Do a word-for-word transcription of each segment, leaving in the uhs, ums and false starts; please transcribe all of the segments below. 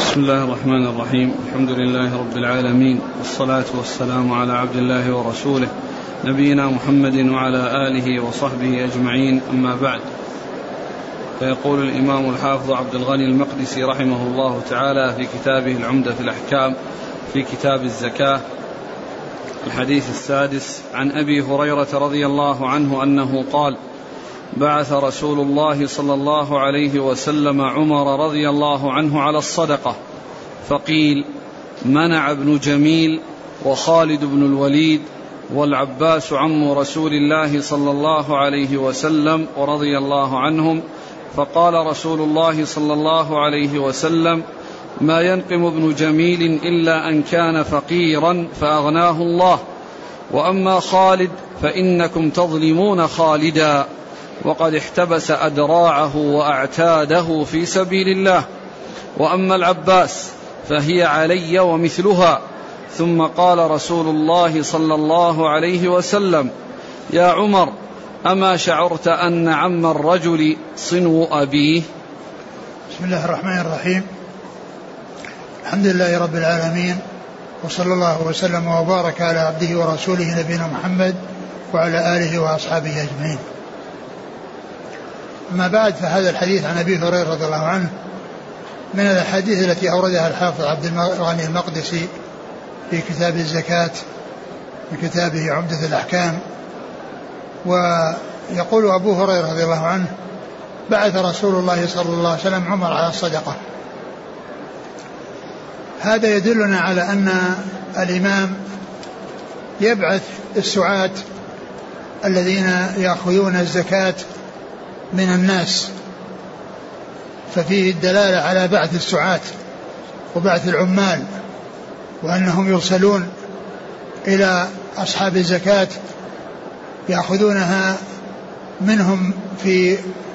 بسم الله الرحمن الرحيم. الحمد لله رب العالمين، والصلاة والسلام على عبد الله ورسوله نبينا محمد وعلى آله وصحبه أجمعين، أما بعد. فيقول الإمام الحافظ عبد الغني المقدسي رحمه الله تعالى في كتابه العمدة في الأحكام في كتاب الزكاة الحديث السادس: عن أبي هريرة رضي الله عنه أنه قال: بعث رسول الله صلى الله عليه وسلم عمر رضي الله عنه على الصدقة، فقيل: منع ابن جميل وخالد بن الوليد والعباس عم رسول الله صلى الله عليه وسلم ورضي الله عنهم. فقال رسول الله صلى الله عليه وسلم: ما ينقم ابن جميل إلا أن كان فقيرا فأغناه الله، وأما خالد فإنكم تظلمون خالدا، وقد احتبس أدراعه وأعتاده في سبيل الله، وأما العباس فهي علي ومثلها. ثم قال رسول الله صلى الله عليه وسلم: يا عمر، أما شعرت أن عم الرجل صنو أبيه؟ بسم الله الرحمن الرحيم. الحمد لله رب العالمين، وصلى الله وسلم وبارك على عبده ورسوله نبينا محمد وعلى آله وأصحابه أجمعين. أما بعد، فهذا الحديث عن أبي هريرة رضي الله عنه من الأحاديث التي أوردها الحافظ عبد الغني المقدسي في كتاب الزكاة في كتابه عمدة الأحكام. ويقول أبو هريرة رضي الله عنه: بعث رسول الله صلى الله عليه وسلم عمر على الصدقة. هذا يدلنا على أن الإمام يبعث السعاة الذين يأخذون الزكاة من الناس، ففيه الدلالة على بعث السعاة وبعث العمال، وأنهم يرسلون إلى أصحاب الزكاة يأخذونها منهم في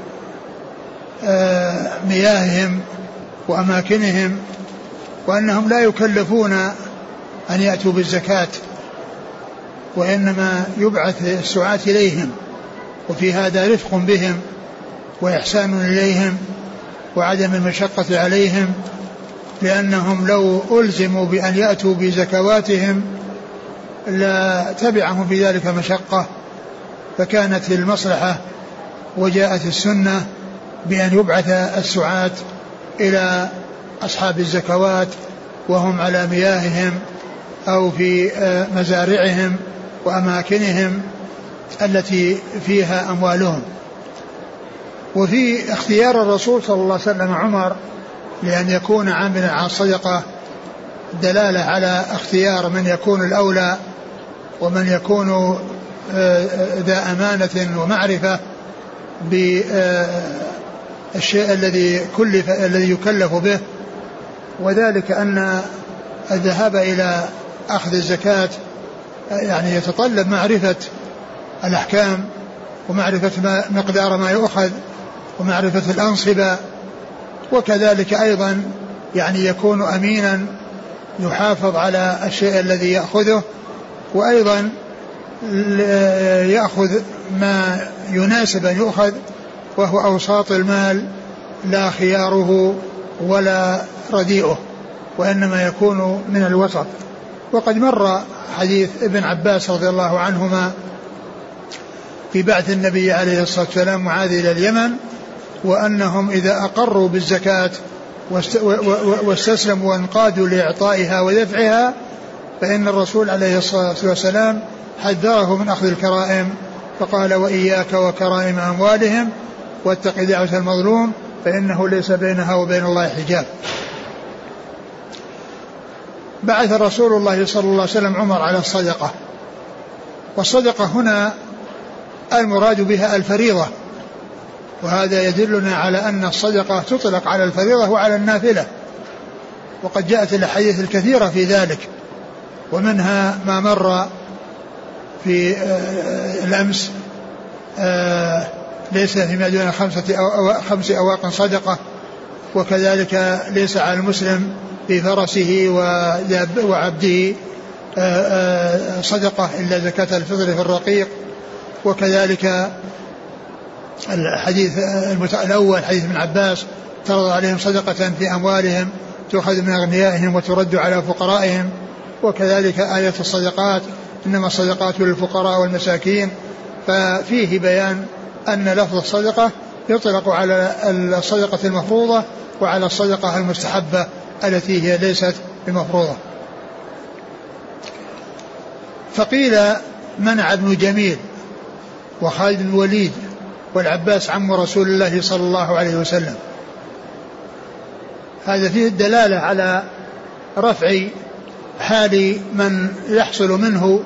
مياههم وأماكنهم، وأنهم لا يكلفون أن يأتوا بالزكاة، وإنما يبعث السعاة إليهم، وفي هذا رفق بهم وإحسان إليهم وعدم المشقة عليهم، لأنهم لو ألزموا بأن يأتوا بزكواتهم لا تبعهم في ذلك مشقة، فكانت المصلحة وجاءت السنة بأن يبعث السعاة إلى أصحاب الزكوات وهم على مياههم أو في مزارعهم وأماكنهم التي فيها أموالهم. وفي اختيار الرسول صلى الله عليه وسلم عمر لأن يكون عاملا على الصدقة دلالة على اختيار من يكون الأولى ومن يكون ذا أمانة ومعرفة بالشيء الذي كلف الذي يكلف به، وذلك أن الذهاب إلى أخذ الزكاة يعني يتطلب معرفة الأحكام ومعرفة ما مقدار ما يؤخذ ومعرفة الأنصبة، وكذلك أيضا يعني يكون أمينا يحافظ على الشيء الذي يأخذه، وأيضا يأخذ ما يناسب أن يؤخذ وهو أوساط المال لا خياره ولا رديئه، وإنما يكون من الوسط. وقد مر حديث ابن عباس رضي الله عنهما في بعث النبي عليه الصلاة والسلام معاذ إلى اليمن، وأنهم إذا أقروا بالزكاة واستسلموا وانقادوا لإعطائها ودفعها فإن الرسول عليه الصلاة والسلام حذره من أخذ الكرائم، فقال: وإياك وكرائم أموالهم واتق دعوة المظلوم فإنه ليس بينها وبين الله حجاب. بعث رسول الله صلى الله عليه وسلم عمر على الصدقة، والصدقة هنا المراد بها الفريضة، وهذا يدلنا على أن الصدقة تطلق على الفريضة وعلى النافلة، وقد جاءت الأحاديث الكثيرة في ذلك، ومنها ما مر في الأمس: ليس فيما دون خمسة أو خمس أواق صدقة، وكذلك ليس على المسلم في فرسه وعبده صدقة إلا زكاة الفطر في الرقيق. وكذلك الحديث الأول حديث ابن عباس: ترضى عليهم صدقة في أموالهم تؤخذ من أغنيائهم وترد على فقرائهم. وكذلك آية الصدقات إنما الصدقات للفقراء والمساكين، ففيه بيان أن لفظ الصدقة يطلق على الصدقة المفروضة وعلى الصدقة المستحبة التي هي ليست بمفروضة. فقيل منع ابن جميل وخالد بن الوليد والعباس عم رسول الله صلى الله عليه وسلم. هذا فيه الدلالة على رفع حال من يحصل منه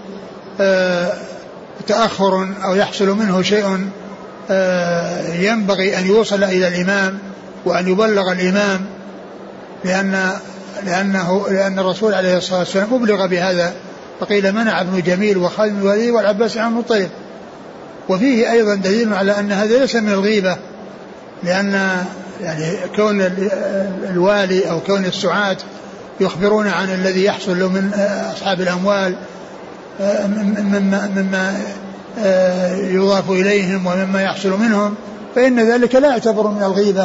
تأخر أو يحصل منه شيء ينبغي أن يوصل إلى الإمام وأن يبلغ الإمام، لأن لأنه لأن الرسول عليه الصلاة والسلام أبلغ بهذا. فقيل منع ابن جميل وخالد بن الوليد والعباس عن المطلب. وفيه أيضا دليل على أن هذا ليس من الغيبة، لأن يعني كون الوالي أو كون السعاة يخبرون عن الذي يحصل من أصحاب الأموال مما, مما يضاف إليهم ومما يحصل منهم، فإن ذلك لا يعتبر من الغيبة.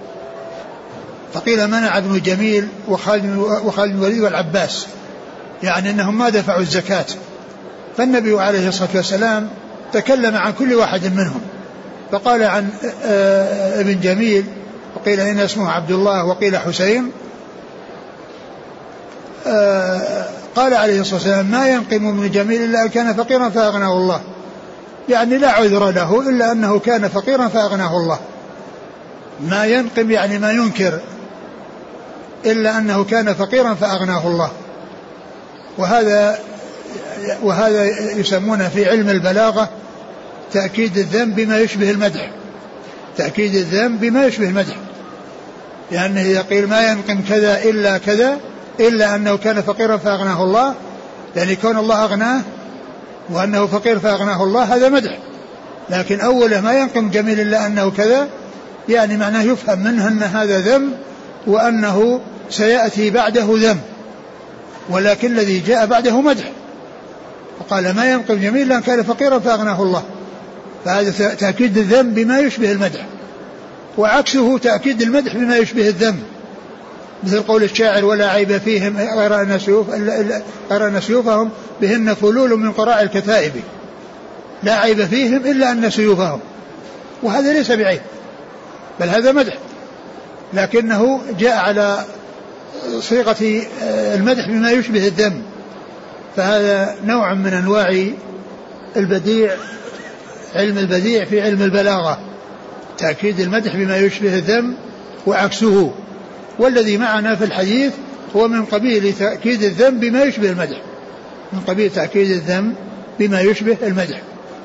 فقيل منع ابن جميل وخالد بن الوليد والعباس، يعني أنهم ما دفعوا الزكاة. فالنبي عليه الصلاة والسلام تكلم عن كل واحد منهم، فقال عن ابن جميل وقيل إن اسمه عبد الله وقيل حسين، قال عليه الصلاة والسلام ما ينقم ابن جميل إلا أن كان فقيرا فأغناه الله، يعني لا عذر له إلا أنه كان فقيرا فأغناه الله. ما ينقم يعني ما ينكر، إلا أنه كان فقيرا فأغناه الله. وهذا وهذا يسمونه في علم البلاغة تأكيد الذم بما يشبه المدح، تأكيد الذم بما يشبه المدح، لأنه إذا قيل ما ينقم كذا إلا كذا إلا أنه كان فقيرا فأغناه الله، يعني كون الله أغناه وأنه فقير فأغناه الله هذا مدح. لكن أوله ما ينقم جميل إلا أنه كذا، يعني معناه يفهم منه أن هذا ذم وأنه سيأتي بعده ذم، ولكن الذي جاء بعده مدح. وقال ما ينقم جميل لأن كان فقيرا فأغناه الله، فهذا تأكيد الذم بما يشبه المدح، وعكسه تأكيد المدح بما يشبه الذم، مثل قول الشاعر ولا عيب فيهم غير أن سيوف غير أن سيوفهم بهن فلول من قراء الكتائب، لا عيب فيهم إلا أن سيوفهم، وهذا ليس بعيب بل هذا مدح، لكنه جاء على صيغة المدح بما يشبه الذم. فهذا نوع من أنواع البديع، علم البديع في علم البلاغة، تأكيد المدح بما يشبه الذم وعكسه. والذي معنا في الحديث هو من قبيل تأكيد الذم بما يشبه المدح، من قبيل تأكيد الذم بما يشبه المدح.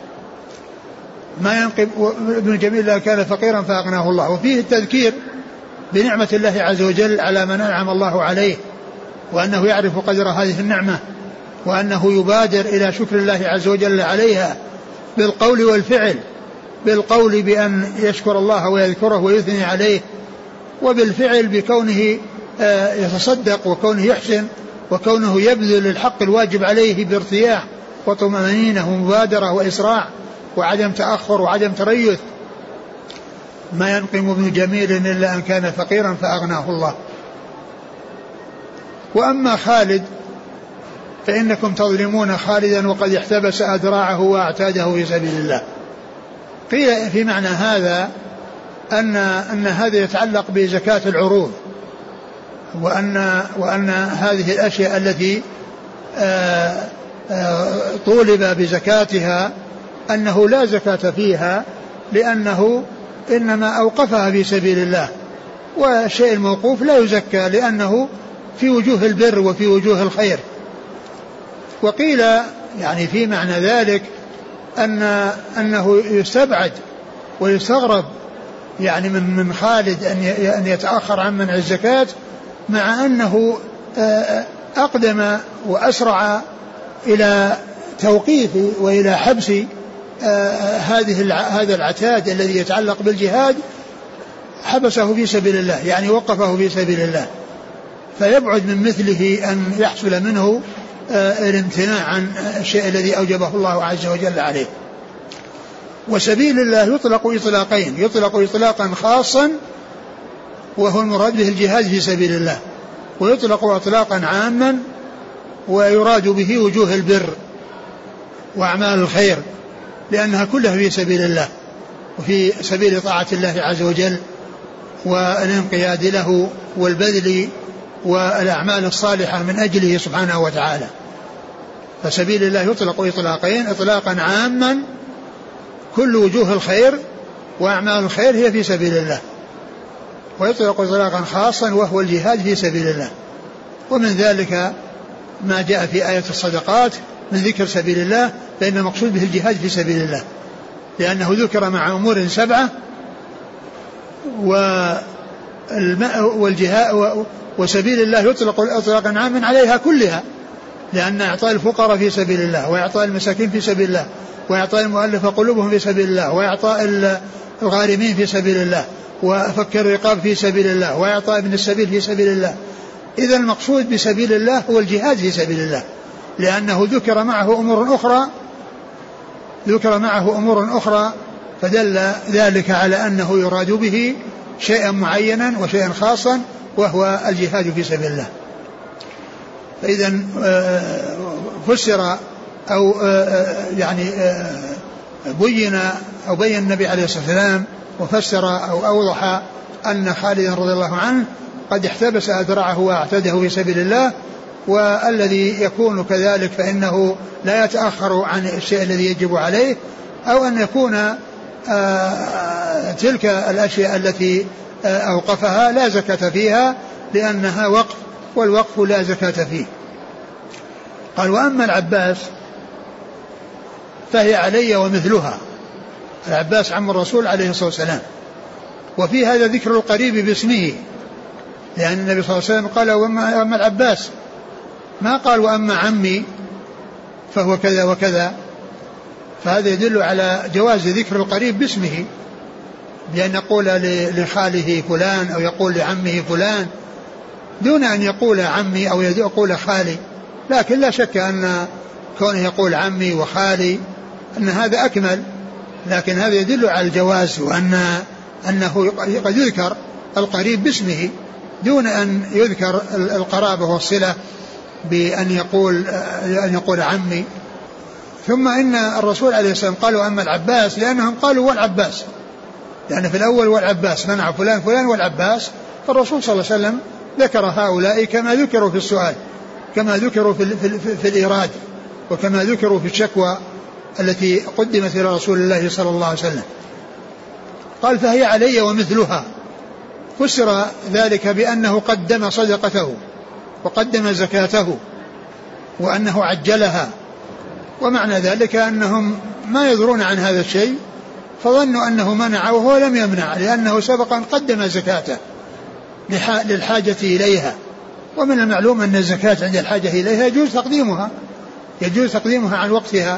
ما ينقب ابن جميل لا كان فقيرا فأغناه الله. وفيه التذكير بنعمة الله عز وجل على من أنعم الله عليه، وأنه يعرف قدر هذه النعمة، وأنه يبادر إلى شكر الله عز وجل عليها بالقول والفعل، بالقول بأن يشكر الله ويذكره ويثني عليه، وبالفعل بكونه يتصدق وكونه يحسن وكونه يبذل الحق الواجب عليه بارتياح وطمأنينة ومبادرة وإسراع وعدم تأخر وعدم تريث. ما ينقم ابن جميل إلا أن كان فقيرا فأغناه الله. وأما خالد فإنكم تظلمون خالدا وقد احتبس أدراعه وأعتاده في سبيل الله. قيل في معنى هذا أن, أن هذا يتعلق بزكاة العروض، وأن, وأن هذه الأشياء التي آآ آآ طولب بزكاتها أنه لا زكاة فيها، لأنه إنما أوقفها في سبيل الله، والشيء الموقوف لا يزكى لأنه في وجوه البر وفي وجوه الخير. وقيل يعني في معنى ذلك أن أنه يستبعد ويستغرب يعني من من خالد أن يتأخر عن منع الزكاة، مع أنه أقدم وأسرع إلى توقيف وإلى حبس هذه هذا العتاد الذي يتعلق بالجهاد، حبسه في سبيل الله، يعني وقفه في سبيل الله، فيبعد من مثله أن يحصل منه الامتناع عن الشيء الذي أوجبه الله عز وجل عليه. وسبيل الله يطلق إطلاقين، يطلق إطلاقا خاصا وهو المراد به الجهاد في سبيل الله، ويطلق إطلاقا عاما ويراد به وجوه البر وأعمال الخير، لأنها كلها في سبيل الله وفي سبيل طاعة الله عز وجل والانقياد له والبذل والأعمال الصالحة من أجله سبحانه وتعالى. فسبيل الله يطلق إطلاقين: إطلاقا عاما كل وجوه الخير وأعمال الخير هي في سبيل الله، ويطلق إطلاقا خاصا وهو الجهاد في سبيل الله. ومن ذلك ما جاء في آية الصدقات من ذكر سبيل الله، فإن المقصود به الجهاد في سبيل الله، لأنه ذكر مع أمور سبعة، والجهاد وسبيل الله يطلق إطلاقا عاما عليها كلها، لأن إعطاء الفقراء في سبيل الله، وإعطاء المساكين في سبيل الله، وإعطاء المؤلفة قلوبهم في سبيل الله، وإعطاء الغارمين في سبيل الله، وفك الرقاب في سبيل الله، وإعطاء ابن السبيل في سبيل الله. إذا المقصود بسبيل الله هو الجهاد في سبيل الله، لأنه ذكر معه أمور أخرى ذكر معه أمور أخرى فدل ذلك على أنه يراد به شيئا معينا وشيئا خاصا وهو الجهاد في سبيل الله. فإذا فسر أو يعني بين أو بين النبي عليه الصلاة والسلام وفسر أو أوضح أن خالدا رضي الله عنه قد احتبس أذرعه واعتده في سبيل الله، والذي يكون كذلك فإنه لا يتأخر عن الشيء الذي يجب عليه، أو أن يكون تلك الأشياء التي أوقفها لا زكاة فيها لأنها وقف، والوقف لا زكاة فيه. قال: وأما العباس فهي علي ومثلها. العباس عم الرسول عليه الصلاة والسلام، وفي هذا ذكر القريب باسمه، لأن النبي صلى الله عليه وسلم قال: وأما العباس، ما قال وأما عمي فهو كذا وكذا. فهذا يدل على جواز ذكر القريب باسمه، بأن يقول لخاله فلان أو يقول لعمه فلان دون أن يقول عمي أو يقول خالي. لكن لا شك أن كونه يقول عمي وخالي أن هذا أكمل، لكن هذا يدل على الجواز، وأن أنه قد يذكر القريب باسمه دون أن يذكر القرابة والصلة بأن يقول أن يقول عمي. ثم إن الرسول عليه السلام قالوا أما العباس لأنهم قالوا والعباس، لأن في الأول والعباس منع فلان فلان والعباس، فالرسول صلى الله عليه وسلم ذكر هؤلاء كما ذكروا في السؤال، كما ذكروا في, في, في, في الإيراد، وكما ذكروا في الشكوى التي قدمت إلى رسول الله صلى الله عليه وسلم. قال: فهي علي ومثلها. فسر ذلك بأنه قدم صدقته وقدم زكاته وأنه عجلها، ومعنى ذلك أنهم ما يدرون عن هذا الشيء فظنوا أنه منع وهو لم يمنع، لأنه سبقا قدم زكاته للحاجة إليها، ومن المعلوم أن الزكاة عند الحاجة إليها يجوز تقديمها يجوز تقديمها عن وقتها.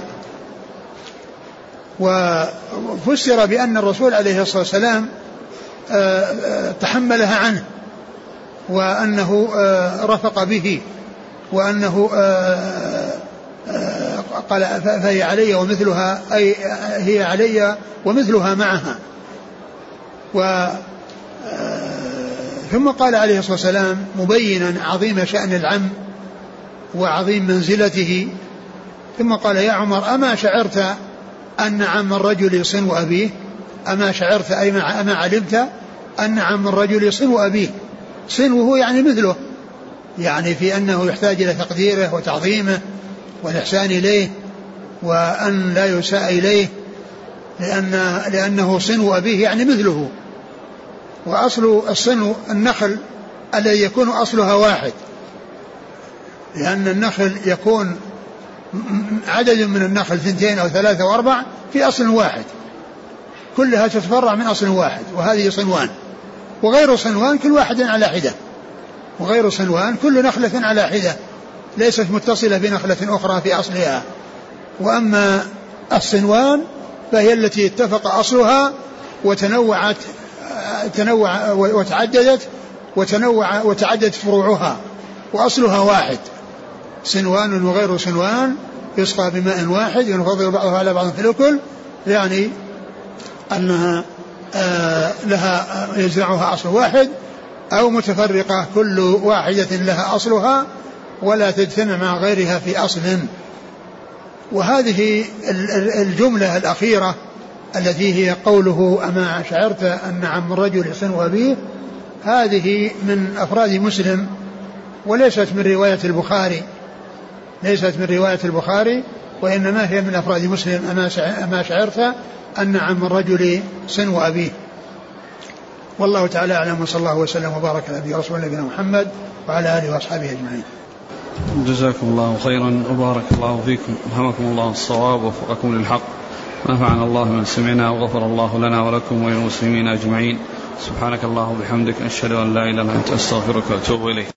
وفسر بأن الرسول عليه الصلاة والسلام تحملها عنه، وأنه رفق به، وأنه قال: فهي علي ومثلها، أي هي علي ومثلها معها. و ثم قال عليه الصلاة والسلام مبينا عظيم شأن العم وعظيم منزلته، ثم قال: يا عمر، أما شعرت أن عم الرجل صنو أبيه؟ أما شعرت أي أما علمت أن عم الرجل صنو أبيه؟ صنوه يعني مثله، يعني في أنه يحتاج إلى تقديره وتعظيمه والإحسان إليه وأن لا يساء إليه، لأن لأنه صنو أبيه يعني مثله. وأصل الصنو النخل الذي يكون أصلها واحد، لأن النخل يكون عدد من النخل ثنتين أو ثلاثة وأربع في أصل واحد، كلها تتفرع من أصل واحد، وهذه صنوان. وغير صنوان كل واحد على حدة، وغير صنوان كل نخلة على حدة ليست متصلة بنخلة أخرى في أصلها. وأما الصنوان فهي التي اتفق أصلها وتنوعت تنوع وتعددت وتنوع وتعددت فروعها، وأصلها واحد. صنوان وغير صنوان يسقى بماء واحد ينفضل بعضها على بعض في الأكل، يعني أنها آه لها يزرعها أصل واحد أو متفرقة كل واحدة لها أصلها ولا تجتمع مع غيرها في أصل. وهذه الجملة الأخيرة التي هي قوله أما شعرت أن عم الرجل صنو أبيه، هذه من أفراد مسلم وليست من رواية البخاري، ليست من رواية البخاري وإنما هي من أفراد مسلم. أما شعرت أن عم الرجل صنو أبيه. والله تعالى أعلم، وصلى الله وسلم وبارك على نبينا ورسول نبينا محمد وعلى آله وأصحابه أجمعين. جزاكم الله خيرا وبارك الله فيكم، ألهمكم الله الصواب ووفقكم للحق، ونفعنا الله من سمعنا وغفر الله لنا ولكم وللمسلمين أجمعين. سبحانك اللهم وبحمدك، أشهد أن لا إله إلا أنت، أستغفرك وأتوب إليك.